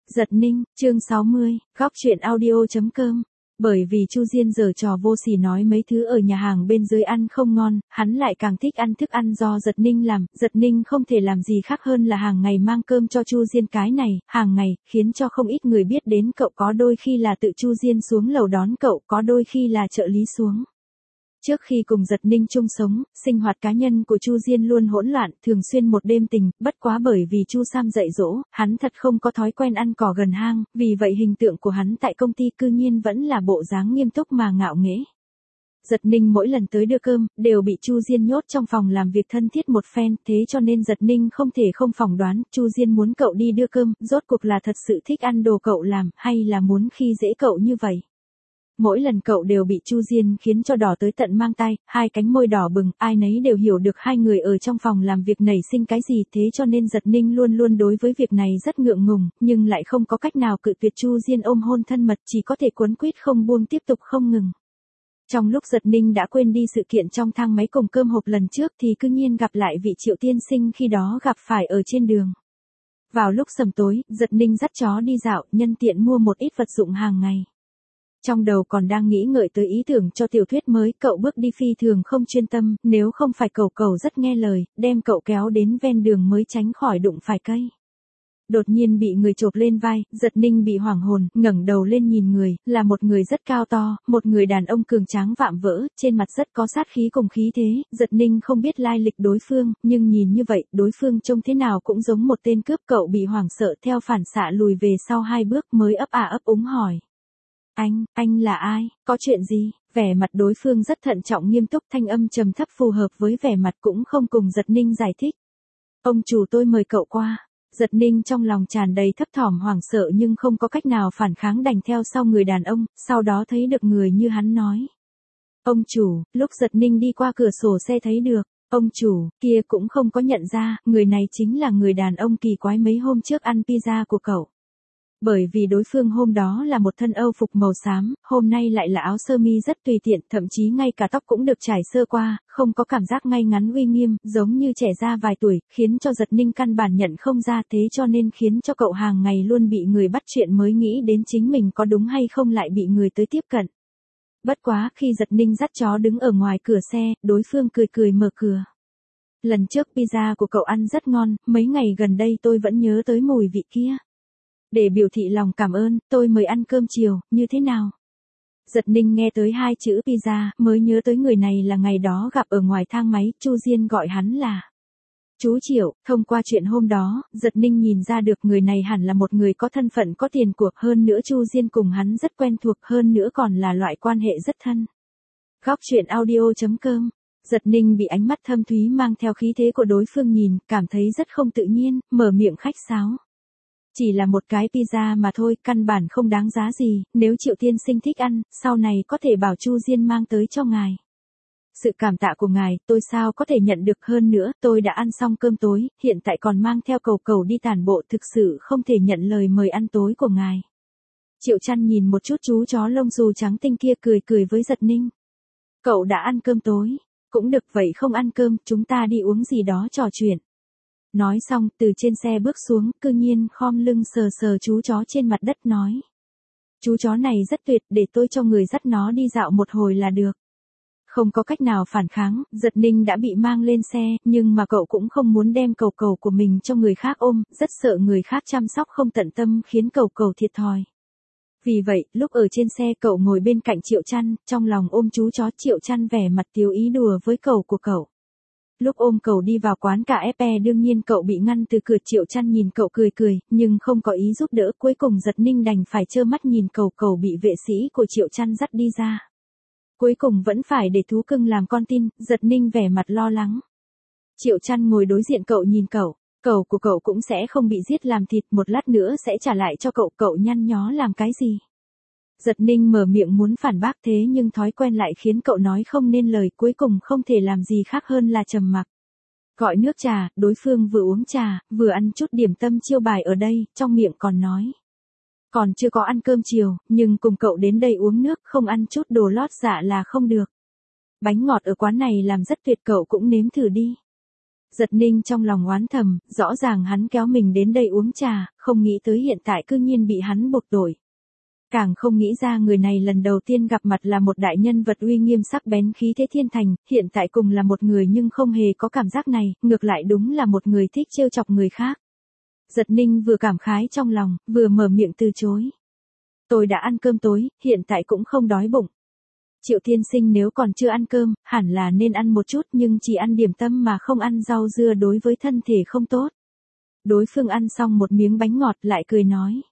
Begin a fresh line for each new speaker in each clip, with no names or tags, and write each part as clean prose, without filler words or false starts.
Giật Ninh, chương 60, góc truyện audio.com. Bởi vì Chu Diên giở trò vô sỉ nói mấy thứ ở nhà hàng bên dưới ăn không ngon, hắn lại càng thích ăn thức ăn do Giật Ninh làm. Giật Ninh không thể làm gì khác hơn là hàng ngày mang cơm cho Chu Diên cái này, hàng ngày, khiến cho không ít người biết đến cậu, có đôi khi là tự Chu Diên xuống lầu đón cậu, có đôi khi là trợ lý xuống. Trước khi cùng Giật Ninh chung sống, sinh hoạt cá nhân của Chu Diên luôn hỗn loạn, thường xuyên một đêm tình, bất quá bởi vì Chu Sam dạy dỗ, hắn thật không có thói quen ăn cỏ gần hang, vì vậy hình tượng của hắn tại công ty cư nhiên vẫn là bộ dáng nghiêm túc mà ngạo nghễ. Giật Ninh mỗi lần tới đưa cơm, đều bị Chu Diên nhốt trong phòng làm việc thân thiết một phen, thế cho nên Giật Ninh không thể không phỏng đoán, Chu Diên muốn cậu đi đưa cơm, rốt cuộc là thật sự thích ăn đồ cậu làm, hay là muốn khi dễ cậu như vậy. Mỗi lần cậu đều bị Chu Diên khiến cho đỏ tới tận mang tai, hai cánh môi đỏ bừng, ai nấy đều hiểu được hai người ở trong phòng làm việc nảy sinh cái gì, thế cho nên Giật Ninh luôn luôn đối với việc này rất ngượng ngùng, nhưng lại không có cách nào cự tuyệt Chu Diên ôm hôn thân mật, chỉ có thể cuốn quýt không buông tiếp tục không ngừng. Trong lúc Giật Ninh đã quên đi sự kiện trong thang máy cùng cơm hộp lần trước thì cư nhiên gặp lại vị Triệu tiên sinh khi đó gặp phải ở trên đường. Vào lúc sầm tối, Giật Ninh dắt chó đi dạo, nhân tiện mua một ít vật dụng hàng ngày. Trong đầu còn đang nghĩ ngợi tới ý tưởng cho tiểu thuyết mới, cậu bước đi phi thường không chuyên tâm, nếu không phải cậu rất nghe lời, đem cậu kéo đến ven đường mới tránh khỏi đụng phải cây. Đột nhiên bị người chộp lên vai, Giật Ninh bị hoảng hồn, ngẩng đầu lên nhìn người, là một người rất cao to, một người đàn ông cường tráng vạm vỡ, trên mặt rất có sát khí cùng khí thế. Giật Ninh không biết lai lịch đối phương, nhưng nhìn như vậy, đối phương trông thế nào cũng giống một tên cướp. Cậu bị hoảng sợ theo phản xạ lùi về sau 2 bước mới ấp úng hỏi. Anh là ai, có chuyện gì? Vẻ mặt đối phương rất thận trọng nghiêm túc, thanh âm trầm thấp phù hợp với vẻ mặt, cũng không cùng Giật Ninh giải thích. Ông chủ, tôi mời cậu qua. Giật Ninh trong lòng tràn đầy thấp thỏm hoảng sợ nhưng không có cách nào phản kháng, đành theo sau người đàn ông, sau đó thấy được người như hắn nói. Ông chủ, lúc Giật Ninh đi qua cửa sổ xe thấy được, ông chủ, kia cũng không có nhận ra, người này chính là người đàn ông kỳ quái mấy hôm trước ăn pizza của cậu. Bởi vì đối phương hôm đó là một thân Âu phục màu xám, hôm nay lại là áo sơ mi rất tùy tiện, thậm chí ngay cả tóc cũng được trải sơ qua, không có cảm giác ngay ngắn uy nghiêm, giống như trẻ ra vài tuổi, khiến cho Giật Ninh căn bản nhận không ra, thế cho nên khiến cho cậu hàng ngày luôn bị người bắt chuyện mới nghĩ đến chính mình có đúng hay không lại bị người tới tiếp cận. Bất quá khi Giật Ninh dắt chó đứng ở ngoài cửa xe, đối phương cười mở cửa. Lần trước pizza của cậu ăn rất ngon, mấy ngày gần đây tôi vẫn nhớ tới mùi vị kia. Để biểu thị lòng cảm ơn, tôi mời ăn cơm chiều, như thế nào? Giật Ninh nghe tới 2 chữ pizza, mới nhớ tới người này là ngày đó gặp ở ngoài thang máy, Chu Diên gọi hắn là chú Triệu. Thông qua chuyện hôm đó, Giật Ninh nhìn ra được người này hẳn là một người có thân phận có tiền của, hơn nữa Chu Diên cùng hắn rất quen thuộc, hơn nữa còn là loại quan hệ rất thân. Góc truyện audio.com. Giật Ninh bị ánh mắt thâm thúy mang theo khí thế của đối phương nhìn, cảm thấy rất không tự nhiên, mở miệng khách sáo. Chỉ là một cái pizza mà thôi, căn bản không đáng giá gì, nếu Triệu tiên sinh thích ăn, sau này có thể bảo Chu Diên mang tới cho ngài. Sự cảm tạ của ngài, tôi sao có thể nhận được, hơn nữa, tôi đã ăn xong cơm tối, hiện tại còn mang theo cậu đi tản bộ, thực sự không thể nhận lời mời ăn tối của ngài. Triệu Chăn nhìn một chút chú chó lông xù trắng tinh kia, cười với Giật Ninh. Cậu đã ăn cơm tối, cũng được, vậy không ăn cơm, chúng ta đi uống gì đó trò chuyện. Nói xong, từ trên xe bước xuống, cư nhiên khom lưng sờ chú chó trên mặt đất nói. Chú chó này rất tuyệt, để tôi cho người dắt nó đi dạo một hồi là được. Không có cách nào phản kháng, Giật Ninh đã bị mang lên xe, nhưng mà cậu cũng không muốn đem cậu của mình cho người khác ôm, rất sợ người khác chăm sóc không tận tâm khiến cậu thiệt thòi. Vì vậy, lúc ở trên xe cậu ngồi bên cạnh Triệu Chăn, trong lòng ôm chú chó. Triệu Chăn vẻ mặt tiếu ý đùa với cậu của cậu. Lúc ôm cậu đi vào quán cà phê, đương nhiên cậu bị ngăn từ cửa. Triệu Chăn nhìn cậu cười, nhưng không có ý giúp đỡ, cuối cùng Giật Ninh đành phải trơ mắt nhìn cậu bị vệ sĩ của Triệu Chăn dắt đi ra. Cuối cùng vẫn phải để thú cưng làm con tin, Giật Ninh vẻ mặt lo lắng. Triệu Chăn ngồi đối diện cậu nhìn cậu của cậu cũng sẽ không bị giết làm thịt, một lát nữa sẽ trả lại cho cậu nhăn nhó làm cái gì. Giật Ninh mở miệng muốn phản bác, thế nhưng thói quen lại khiến cậu nói không nên lời, cuối cùng không thể làm gì khác hơn là trầm mặc. Gọi nước trà, đối phương vừa uống trà, vừa ăn chút điểm tâm chiêu bài ở đây, trong miệng còn nói. Còn chưa có ăn cơm chiều, nhưng cùng cậu đến đây uống nước, không ăn chút đồ lót dạ là không được. Bánh ngọt ở quán này làm rất tuyệt, cậu cũng nếm thử đi. Giật Ninh trong lòng oán thầm, rõ ràng hắn kéo mình đến đây uống trà, không nghĩ tới hiện tại cư nhiên bị hắn buộc tội. Càng không nghĩ ra người này lần đầu tiên gặp mặt là một đại nhân vật uy nghiêm sắc bén khí thế thiên thành, hiện tại cùng là một người nhưng không hề có cảm giác này, ngược lại đúng là một người thích trêu chọc người khác. Giật Ninh vừa cảm khái trong lòng, vừa mở miệng từ chối. Tôi đã ăn cơm tối, hiện tại cũng không đói bụng. Triệu tiên sinh nếu còn chưa ăn cơm, hẳn là nên ăn một chút nhưng chỉ ăn điểm tâm mà không ăn rau dưa đối với thân thể không tốt. Đối phương ăn xong một miếng bánh ngọt lại cười nói.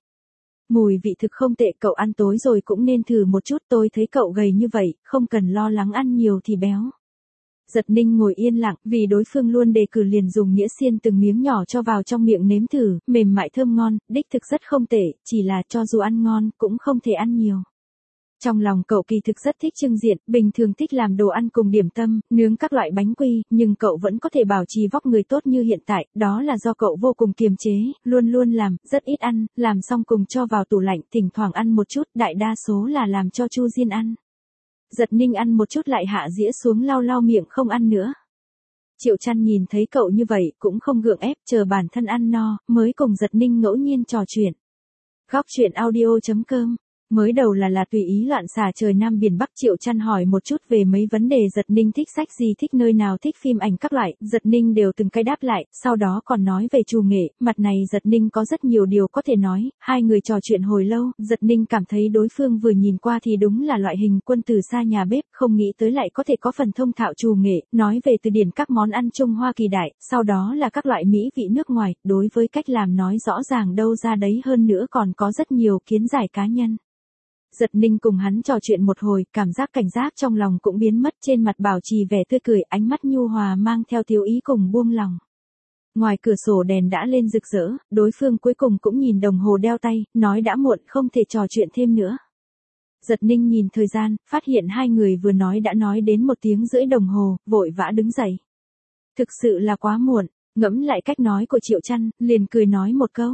Mùi vị thực không tệ, cậu ăn tối rồi cũng nên thử một chút, tôi thấy cậu gầy như vậy, không cần lo lắng ăn nhiều thì béo. Giật Ninh ngồi yên lặng, vì đối phương luôn đề cử liền dùng đĩa xiên từng miếng nhỏ cho vào trong miệng nếm thử, mềm mại thơm ngon, đích thực rất không tệ, chỉ là cho dù ăn ngon, cũng không thể ăn nhiều. Trong lòng cậu kỳ thực rất thích trưng diện, bình thường thích làm đồ ăn cùng điểm tâm, nướng các loại bánh quy, nhưng cậu vẫn có thể bảo trì vóc người tốt như hiện tại, đó là do cậu vô cùng kiềm chế, luôn luôn làm, rất ít ăn, làm xong cùng cho vào tủ lạnh, thỉnh thoảng ăn một chút, đại đa số là làm cho Chu Diên ăn. Giật Ninh ăn một chút lại hạ dĩa xuống lau lau miệng không ăn nữa. Triệu Chăn nhìn thấy cậu như vậy, cũng không gượng ép, chờ bản thân ăn no, mới cùng Giật Ninh ngẫu nhiên trò chuyện. Góc chuyện audio.com. Mới đầu là tùy ý loạn xả trời Nam Biển Bắc. Triệu Chăn hỏi một chút về mấy vấn đề Giật Ninh thích sách gì, thích nơi nào, thích phim ảnh các loại, Giật Ninh đều từng cái đáp lại, sau đó còn nói về Trù nghệ, mặt này Giật Ninh có rất nhiều điều có thể nói, hai người trò chuyện hồi lâu, Giật Ninh cảm thấy đối phương vừa nhìn qua thì đúng là loại hình quân từ xa nhà bếp, không nghĩ tới lại có thể có phần thông thạo Trù nghệ, nói về từ điển các món ăn Trung Hoa kỳ đại, sau đó là các loại mỹ vị nước ngoài, đối với cách làm nói rõ ràng đâu ra đấy, hơn nữa còn có rất nhiều kiến giải cá nhân. Giật Ninh cùng hắn trò chuyện một hồi, cảm giác cảnh giác trong lòng cũng biến mất, trên mặt bảo trì vẻ tươi cười, ánh mắt nhu hòa mang theo thiếu ý cùng buông lòng. Ngoài cửa sổ đèn đã lên rực rỡ, đối phương cuối cùng cũng nhìn đồng hồ đeo tay, nói đã muộn không thể trò chuyện thêm nữa. Giật Ninh nhìn thời gian, phát hiện hai người vừa nói đã nói đến 1 tiếng rưỡi đồng hồ, vội vã đứng dậy. Thực sự là quá muộn, ngẫm lại cách nói của Triệu Chăn, liền cười nói một câu.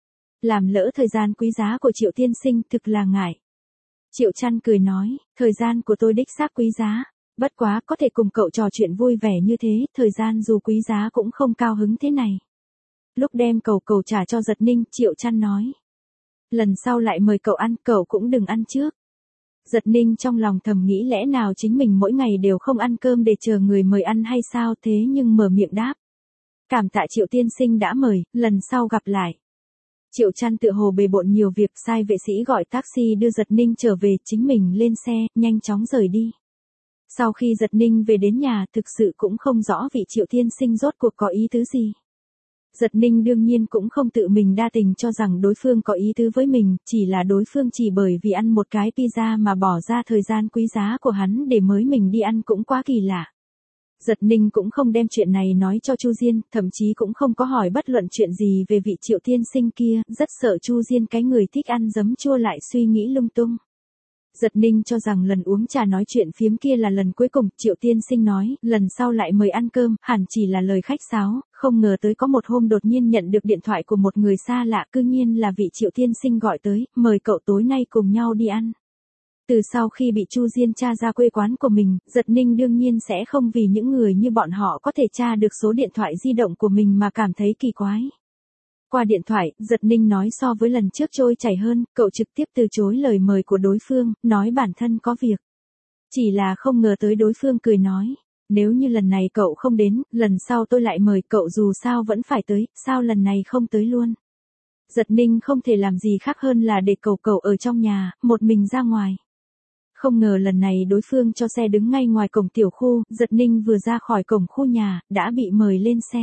Làm lỡ thời gian quý giá của Triệu tiên sinh, thực là ngại. Triệu Chăn cười nói, thời gian của tôi đích xác quý giá, bất quá có thể cùng cậu trò chuyện vui vẻ như thế, thời gian dù quý giá cũng không cao hứng thế này. Lúc đem cầu trả cho Giật Ninh, Triệu Chăn nói. Lần sau lại mời cậu ăn, cậu cũng đừng ăn trước. Giật Ninh trong lòng thầm nghĩ lẽ nào chính mình mỗi ngày đều không ăn cơm để chờ người mời ăn hay sao, thế nhưng mở miệng đáp. Cảm tạ Triệu tiên sinh đã mời, lần sau gặp lại. Triệu Chăn tựa hồ bề bộn nhiều việc, sai vệ sĩ gọi taxi đưa Giật Ninh trở về, chính mình lên xe, nhanh chóng rời đi. Sau khi Giật Ninh về đến nhà, thực sự cũng không rõ vị Triệu tiên sinh rốt cuộc có ý tứ gì. Giật Ninh đương nhiên cũng không tự mình đa tình cho rằng đối phương có ý tứ với mình, chỉ là đối phương chỉ bởi vì ăn một cái pizza mà bỏ ra thời gian quý giá của hắn để mới mình đi ăn cũng quá kỳ lạ. Giật Ninh cũng không đem chuyện này nói cho Chu Diên, thậm chí cũng không có hỏi bất luận chuyện gì về vị Triệu tiên sinh kia, rất sợ Chu Diên cái người thích ăn giấm chua lại suy nghĩ lung tung. Giật Ninh cho rằng lần uống trà nói chuyện phiếm kia là lần cuối cùng, Triệu tiên sinh nói, lần sau lại mời ăn cơm, hẳn chỉ là lời khách sáo, không ngờ tới có một hôm đột nhiên nhận được điện thoại của một người xa lạ, cư nhiên là vị Triệu tiên sinh gọi tới, mời cậu tối nay cùng nhau đi ăn. Từ sau khi bị Chu Diên tra ra quê quán của mình, Giật Ninh đương nhiên sẽ không vì những người như bọn họ có thể tra được số điện thoại di động của mình mà cảm thấy kỳ quái. Qua điện thoại, Giật Ninh nói so với lần trước trôi chảy hơn, cậu trực tiếp từ chối lời mời của đối phương, nói bản thân có việc. Chỉ là không ngờ tới đối phương cười nói, nếu như lần này cậu không đến, lần sau tôi lại mời cậu, dù sao vẫn phải tới, sao lần này không tới luôn. Giật Ninh không thể làm gì khác hơn là để cậu ở trong nhà, một mình ra ngoài. Không ngờ lần này đối phương cho xe đứng ngay ngoài cổng tiểu khu, Giật Ninh vừa ra khỏi cổng khu nhà, đã bị mời lên xe.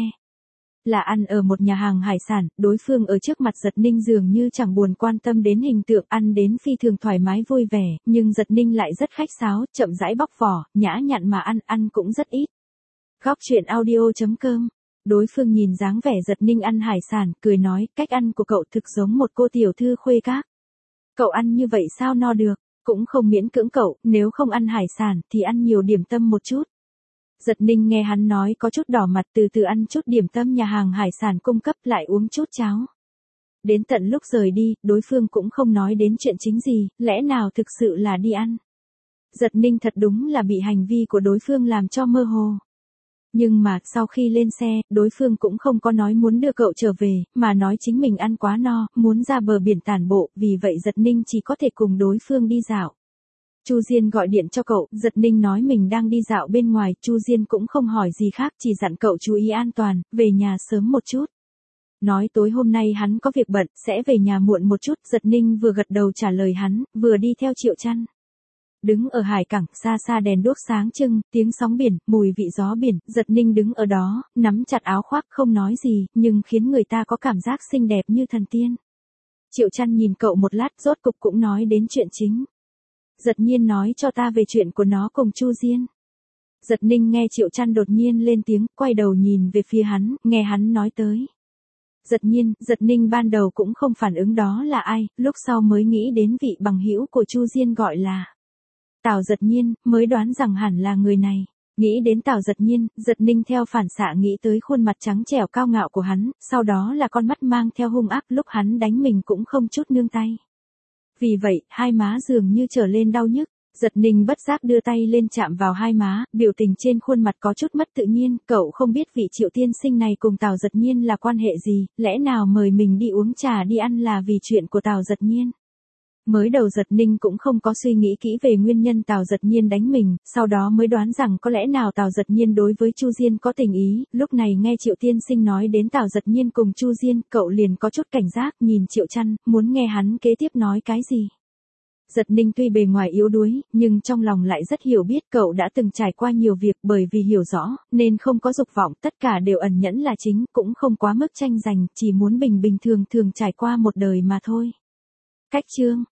Là ăn ở một nhà hàng hải sản, đối phương ở trước mặt Giật Ninh dường như chẳng buồn quan tâm đến hình tượng, ăn đến phi thường thoải mái vui vẻ, nhưng Giật Ninh lại rất khách sáo, chậm rãi bóc vỏ, nhã nhặn mà ăn cũng rất ít. Góc chuyện audio.com. Đối phương nhìn dáng vẻ Giật Ninh ăn hải sản, cười nói, cách ăn của cậu thực giống một cô tiểu thư khuê các. Cậu ăn như vậy sao no được, cũng không miễn cưỡng cậu, nếu không ăn hải sản thì ăn nhiều điểm tâm một chút. Giật Ninh nghe hắn nói có chút đỏ mặt, từ từ ăn chút điểm tâm nhà hàng hải sản cung cấp, lại uống chút cháo. Đến tận lúc rời đi, đối phương cũng không nói đến chuyện chính gì, lẽ nào thực sự là đi ăn. Giật Ninh thật đúng là bị hành vi của đối phương làm cho mơ hồ. Nhưng mà, sau khi lên xe, đối phương cũng không có nói muốn đưa cậu trở về, mà nói chính mình ăn quá no, muốn ra bờ biển tản bộ, vì vậy Giật Ninh chỉ có thể cùng đối phương đi dạo. Chu Diên gọi điện cho cậu, Giật Ninh nói mình đang đi dạo bên ngoài, Chu Diên cũng không hỏi gì khác, chỉ dặn cậu chú ý an toàn, về nhà sớm một chút. Nói tối hôm nay hắn có việc bận, sẽ về nhà muộn một chút, Giật Ninh vừa gật đầu trả lời hắn, vừa đi theo Triệu Chăn. Đứng ở hải cảng, xa xa đèn đuốc sáng trưng, tiếng sóng biển, mùi vị gió biển, Giật Ninh đứng ở đó, nắm chặt áo khoác không nói gì, nhưng khiến người ta có cảm giác xinh đẹp như thần tiên. Triệu Chăn nhìn cậu một lát, rốt cục cũng nói đến chuyện chính. Giật Nhiên nói cho ta về chuyện của nó cùng Chu Diên. Giật Ninh nghe Triệu Chăn đột nhiên lên tiếng, quay đầu nhìn về phía hắn, nghe hắn nói tới. Giật Ninh ban đầu cũng không phản ứng đó là ai, lúc sau mới nghĩ đến vị bằng hữu của Chu Diên gọi là Tào Giật Nhiên, mới đoán rằng hẳn là người này. Nghĩ đến Tào Giật Nhiên, Giật Ninh theo phản xạ nghĩ tới khuôn mặt trắng trẻo cao ngạo của hắn, sau đó là con mắt mang theo hung ác, lúc hắn đánh mình cũng không chút nương tay. Vì vậy, hai má dường như trở lên đau nhức. Giật Ninh bất giác đưa tay lên chạm vào hai má, biểu tình trên khuôn mặt có chút mất tự nhiên, cậu không biết vị Triệu tiên sinh này cùng Tào Giật Nhiên là quan hệ gì, lẽ nào mời mình đi uống trà đi ăn là vì chuyện của Tào Giật Nhiên. Mới đầu Giật Ninh cũng không có suy nghĩ kỹ về nguyên nhân Tào Giật Nhiên đánh mình, sau đó mới đoán rằng có lẽ nào Tào Giật Nhiên đối với Chu Diên có tình ý, lúc này nghe Triệu tiên sinh nói đến Tào Giật Nhiên cùng Chu Diên, cậu liền có chút cảnh giác, nhìn Triệu Chăn, muốn nghe hắn kế tiếp nói cái gì. Giật Ninh tuy bề ngoài yếu đuối, nhưng trong lòng lại rất hiểu biết cậu đã từng trải qua nhiều việc, bởi vì hiểu rõ, nên không có dục vọng, tất cả đều ẩn nhẫn là chính, cũng không quá mức tranh giành, chỉ muốn bình bình thường thường trải qua một đời mà thôi. Cách chương